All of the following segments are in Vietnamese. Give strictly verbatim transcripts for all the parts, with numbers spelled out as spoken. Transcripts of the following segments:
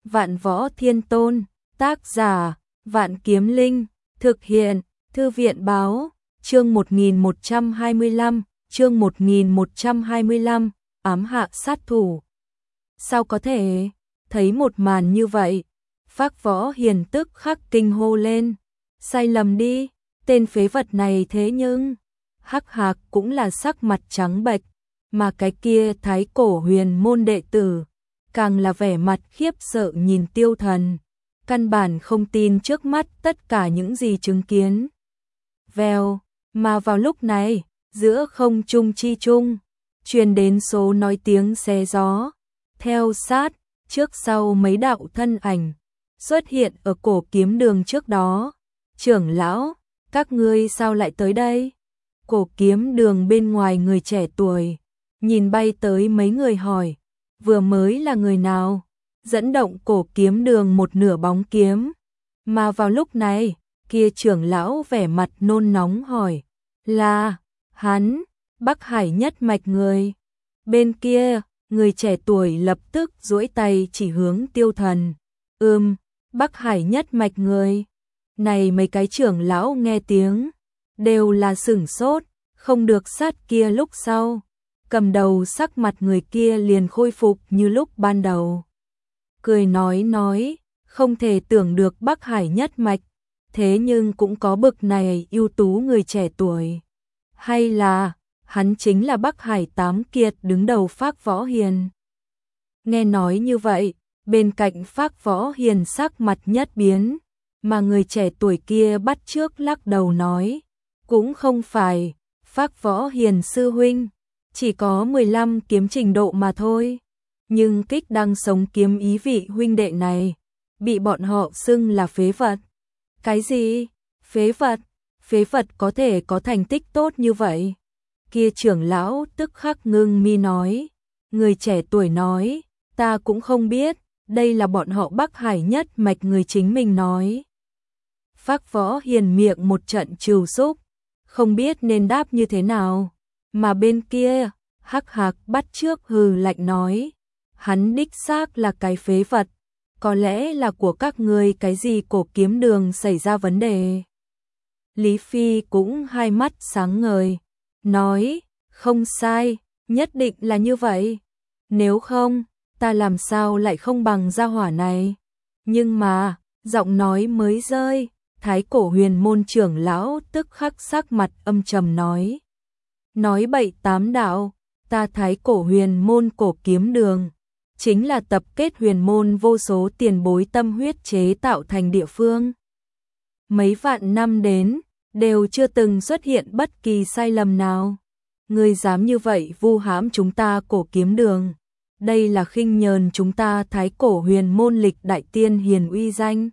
Vạn Võ Thiên Tôn, tác giả, Vạn Kiếm Linh, thực hiện, Thư viện báo, chương một nghìn một trăm hai mươi lăm, chương một nghìn một trăm hai mươi lăm, ám hạ sát thủ. Sao có thể, thấy một màn như vậy, Phác Võ Hiền tức khắc kinh hô lên, sai lầm đi, tên phế vật này thế nhưng, Hắc Hạc cũng là sắc mặt trắng bệch, mà cái kia Thái Cổ Huyền môn đệ tử, càng là vẻ mặt khiếp sợ nhìn Tiêu Thần, căn bản không tin trước mắt tất cả những gì chứng kiến. Vèo, mà vào lúc này, giữa không trung chi trung, truyền đến số nói tiếng xé gió, theo sát, trước sau mấy đạo thân ảnh, xuất hiện ở cổ kiếm đường trước đó. Trưởng lão, các ngươi sao lại tới đây? Cổ kiếm đường bên ngoài người trẻ tuổi, nhìn bay tới mấy người hỏi, vừa mới là người nào? Dẫn động cổ kiếm đường một nửa bóng kiếm. Mà vào lúc này, kia trưởng lão vẻ mặt nôn nóng hỏi, là, hắn, Bắc Hải nhất mạch người. Bên kia, người trẻ tuổi lập tức duỗi tay chỉ hướng Tiêu Thần, ưm, Bắc Hải nhất mạch người. Này mấy cái trưởng lão nghe tiếng, đều là sửng sốt, không được sát kia lúc sau. Cầm đầu sắc mặt người kia liền khôi phục như lúc ban đầu. Cười nói nói, không thể tưởng được Bắc Hải nhất mạch, thế nhưng cũng có bực này ưu tú người trẻ tuổi. Hay là, hắn chính là Bắc Hải tám kiệt đứng đầu Phác Võ Hiền. Nghe nói như vậy, bên cạnh Phác Võ Hiền sắc mặt nhất biến, mà người trẻ tuổi kia bắt trước lắc đầu nói, cũng không phải, Phác Võ Hiền sư huynh, chỉ có mười lăm kiếm trình độ mà thôi. Nhưng kích đang sống kiếm ý vị huynh đệ này, bị bọn họ xưng là phế vật. Cái gì? Phế vật? Phế vật có thể có thành tích tốt như vậy? Kia trưởng lão tức khắc ngưng mi nói. Người trẻ tuổi nói, ta cũng không biết, đây là bọn họ Bắc Hải nhất mạch người chính mình nói. Phác Võ Hiền miệng một trận trừu xúc, không biết nên đáp như thế nào. Mà bên kia, Hắc Hạc bắt trước hừ lạnh nói, hắn đích xác là cái phế vật, có lẽ là của các ngươi cái gì cổ kiếm đường xảy ra vấn đề. Lý Phi cũng hai mắt sáng ngời, nói, không sai, nhất định là như vậy. Nếu không, ta làm sao lại không bằng gia hỏa này. Nhưng mà, giọng nói mới rơi, Thái Cổ Huyền môn trưởng lão tức khắc sắc mặt âm trầm nói. Nói bậy tám đạo, ta Thái Cổ Huyền môn cổ kiếm đường, chính là tập kết huyền môn vô số tiền bối tâm huyết chế tạo thành địa phương. Mấy vạn năm đến, đều chưa từng xuất hiện bất kỳ sai lầm nào. Ngươi dám như vậy vu hãm chúng ta cổ kiếm đường, đây là khinh nhờn chúng ta Thái Cổ Huyền môn lịch đại tiên hiền uy danh.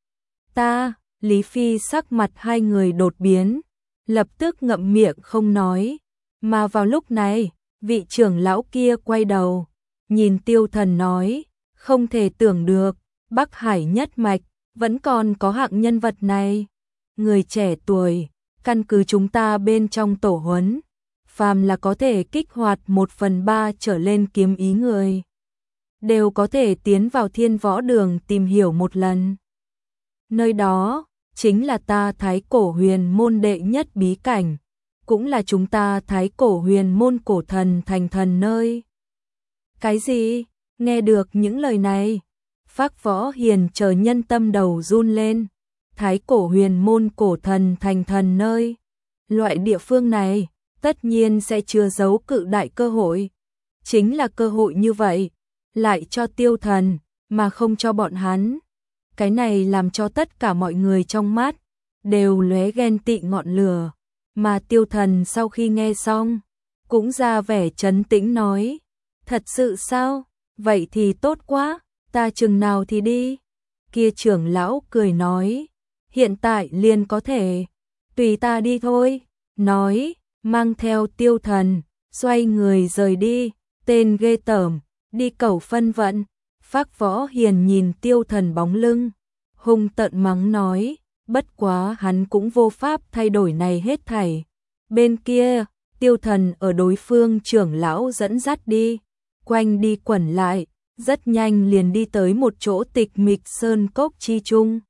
Ta, Lý Phi sắc mặt hai người đột biến, lập tức ngậm miệng không nói. Mà vào lúc này, vị trưởng lão kia quay đầu, nhìn Tiêu Thần nói, không thể tưởng được, Bắc Hải nhất mạch, vẫn còn có hạng nhân vật này. Người trẻ tuổi, căn cứ chúng ta bên trong tổ huấn, phàm là có thể kích hoạt một phần ba trở lên kiếm ý người, đều có thể tiến vào Thiên Võ Đường tìm hiểu một lần. Nơi đó, chính là ta Thái Cổ Huyền môn đệ nhất bí cảnh, cũng là chúng ta Thái Cổ Huyền môn cổ thần thành thần nơi. Cái gì? Nghe được những lời này, Phác Võ Hiền chờ nhân tâm đầu run lên. Thái Cổ Huyền môn cổ thần thành thần nơi. Loại địa phương này, tất nhiên sẽ chứa giấu cự đại cơ hội. Chính là cơ hội như vậy, lại cho Tiêu Thần, mà không cho bọn hắn. Cái này làm cho tất cả mọi người trong mắt, đều lóe ghen tị ngọn lửa. Mà Tiêu Thần sau khi nghe xong, cũng ra vẻ trấn tĩnh nói, thật sự sao? Vậy thì tốt quá, ta chừng nào thì đi. Kia trưởng lão cười nói, hiện tại liền có thể, tùy ta đi thôi. Nói, mang theo Tiêu Thần, xoay người rời đi, tên ghê tởm, đi cầu phân vận. Phác Võ Hiền nhìn Tiêu Thần bóng lưng, hung tợn mắng nói, bất quá hắn cũng vô pháp thay đổi này hết thảy. Bên kia, Tiêu Thần ở đối phương trưởng lão dẫn dắt đi, quanh đi quẩn lại, rất nhanh liền đi tới một chỗ tịch mịch sơn cốc chi trung.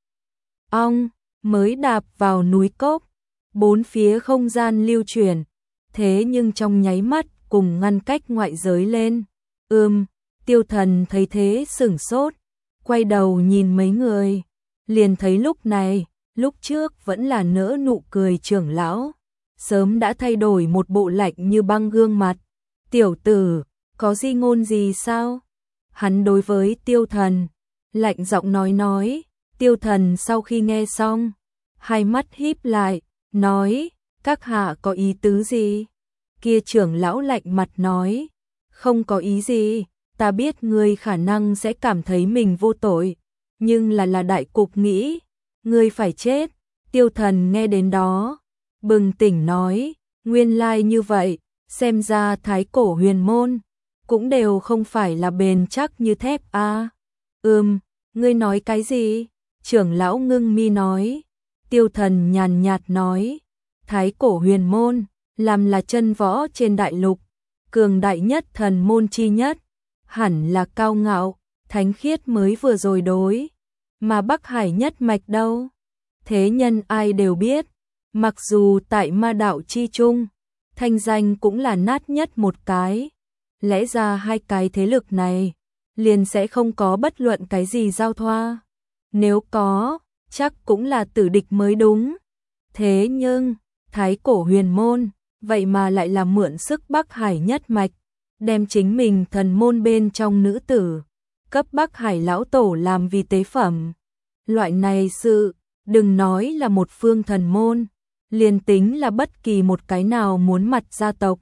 Ong, mới đạp vào núi cốc, bốn phía không gian lưu chuyển, thế nhưng trong nháy mắt cùng ngăn cách ngoại giới lên. Ừm, Tiêu Thần thấy thế sửng sốt, quay đầu nhìn mấy người, liền thấy lúc này, lúc trước vẫn là nỡ nụ cười trưởng lão, sớm đã thay đổi một bộ lạnh như băng gương mặt. Tiểu tử, có di ngôn gì sao? Hắn đối với Tiêu Thần, lạnh giọng nói nói. Tiêu Thần sau khi nghe xong, hai mắt híp lại, nói, các hạ có ý tứ gì? Kia trưởng lão lạnh mặt nói, không có ý gì, ta biết ngươi khả năng sẽ cảm thấy mình vô tội, nhưng là là đại cục nghĩ, ngươi phải chết. Tiêu Thần nghe đến đó, bừng tỉnh nói, nguyên lai như vậy, xem ra thái cổ huyền môn, cũng đều không phải là bền chắc như thép a. À. Ừm, ngươi nói cái gì? Trưởng lão ngưng mi nói. Tiêu Thần nhàn nhạt nói, thái cổ huyền môn, làm là chân võ trên đại lục, cường đại nhất thần môn chi nhất, hẳn là cao ngạo, thánh khiết mới vừa rồi đối. Mà Bắc Hải nhất mạch đâu? Thế nhân ai đều biết, mặc dù tại ma đạo chi trung, thanh danh cũng là nát nhất một cái. Lẽ ra hai cái thế lực này, liền sẽ không có bất luận cái gì giao thoa. Nếu có, chắc cũng là tử địch mới đúng. Thế nhưng, thái cổ huyền môn, vậy mà lại là mượn sức Bắc Hải nhất mạch, đem chính mình thần môn bên trong nữ tử, cấp Bắc Hải lão tổ làm vì tế phẩm. Loại này sự, đừng nói là một phương thần môn, liền tính là bất kỳ một cái nào muốn mặt gia tộc,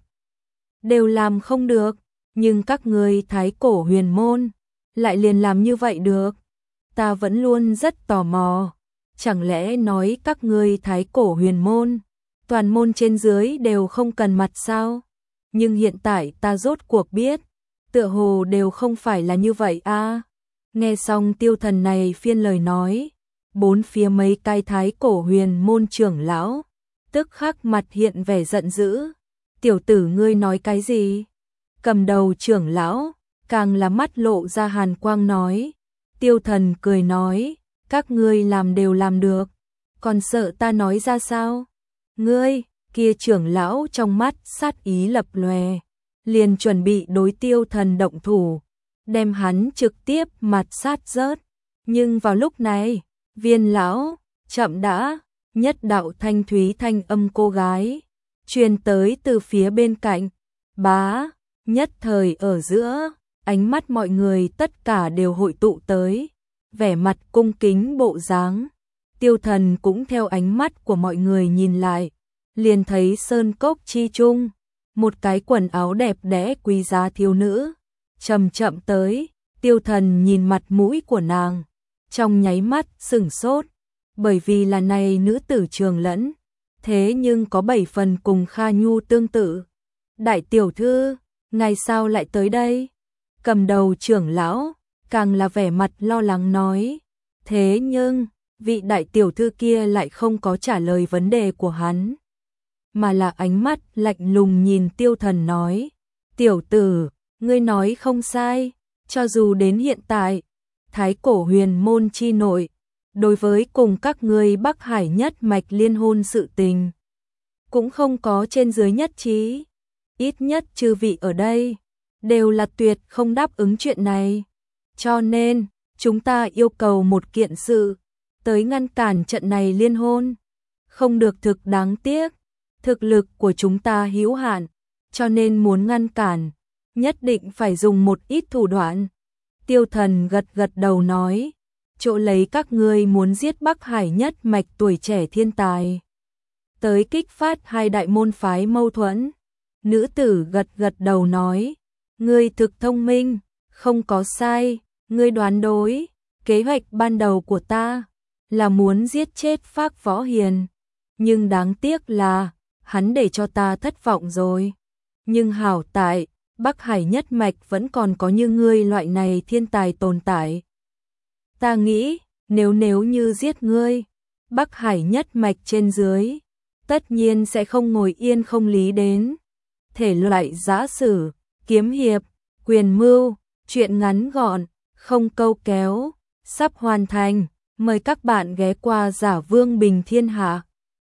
đều làm không được, nhưng các ngươi thái cổ huyền môn, lại liền làm như vậy được. Ta vẫn luôn rất tò mò, chẳng lẽ nói các ngươi thái cổ huyền môn, toàn môn trên dưới đều không cần mặt sao? Nhưng hiện tại ta rốt cuộc biết, tựa hồ đều không phải là như vậy a. À. Nghe xong Tiêu Thần này phiên lời nói, bốn phía mấy cái thái cổ huyền môn trưởng lão, tức khắc mặt hiện vẻ giận dữ. Tiểu tử ngươi nói cái gì? Cầm đầu trưởng lão, càng là mắt lộ ra hàn quang nói. Tiêu Thần cười nói, các ngươi làm đều làm được, còn sợ ta nói ra sao? Ngươi, kia trưởng lão trong mắt sát ý lập lòe, liền chuẩn bị đối Tiêu Thần động thủ, đem hắn trực tiếp mặt sát rớt. Nhưng vào lúc này, Viên lão, chậm đã, nhất đạo thanh thúy thanh âm cô gái, truyền tới từ phía bên cạnh. Bá, nhất thời ở giữa, ánh mắt mọi người tất cả đều hội tụ tới, vẻ mặt cung kính bộ dáng. Tiêu Thần cũng theo ánh mắt của mọi người nhìn lại, liền thấy sơn cốc chi trung, một cái quần áo đẹp đẽ quý giá thiếu nữ, chậm chậm tới. Tiêu Thần nhìn mặt mũi của nàng, trong nháy mắt sửng sốt, bởi vì là này nữ tử Trường Lẫn, thế nhưng có bảy phần cùng Kha Nhu tương tự. Đại tiểu thư, ngày sao lại tới đây? Cầm đầu trưởng lão, càng là vẻ mặt lo lắng nói. Thế nhưng, vị đại tiểu thư kia lại không có trả lời vấn đề của hắn, mà là ánh mắt lạnh lùng nhìn Tiêu Thần nói. Tiểu tử, ngươi nói không sai, cho dù đến hiện tại, thái cổ huyền môn chi nội, đối với cùng các ngươi Bắc Hải nhất mạch liên hôn sự tình, cũng không có trên dưới nhất trí. Ít nhất chư vị ở đây, đều là tuyệt không đáp ứng chuyện này. Cho nên, chúng ta yêu cầu một kiện sự, tới ngăn cản trận này liên hôn. Không được thực đáng tiếc, thực lực của chúng ta hữu hạn, cho nên muốn ngăn cản, nhất định phải dùng một ít thủ đoạn. Tiêu Thần gật gật đầu nói, chỗ lấy các ngươi muốn giết Bắc Hải nhất mạch tuổi trẻ thiên tài, tới kích phát hai đại môn phái mâu thuẫn. Nữ tử gật gật đầu nói, ngươi thực thông minh, không có sai, ngươi đoán đối, kế hoạch ban đầu của ta là muốn giết chết Phác Võ Hiền, nhưng đáng tiếc là hắn để cho ta thất vọng rồi. Nhưng hảo tại, Bắc Hải nhất mạch vẫn còn có như ngươi loại này thiên tài tồn tại. Ta nghĩ, nếu nếu như giết ngươi, Bắc Hải nhất mạch trên dưới, tất nhiên sẽ không ngồi yên không lý đến. Thể loại giã sử, kiếm hiệp, quyền mưu, Chuyện ngắn gọn, không câu kéo, sắp hoàn thành. Mời các bạn ghé qua Giả Vương Bình Thiên Hạ.